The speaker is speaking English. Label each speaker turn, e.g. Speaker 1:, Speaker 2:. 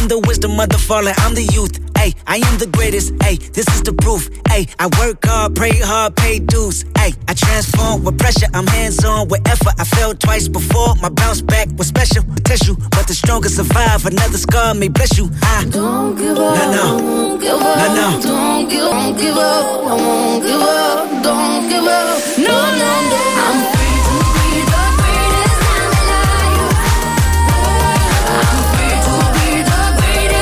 Speaker 1: I'm the wisdom of the fallen, I'm the youth. Ay, I am the greatest. Ay, this is the proof. Ay, I work hard, pray hard, pay dues. Ay, I transform with pressure, I'm hands-on with effort. I failed twice before, my bounce back was special. Tissue, but the strongest survive. Another scar may bless you. I
Speaker 2: don't give up.
Speaker 1: No.
Speaker 2: Won't give up.
Speaker 1: No.
Speaker 2: Don't give up. I won't give up. Don't give up. No. I'm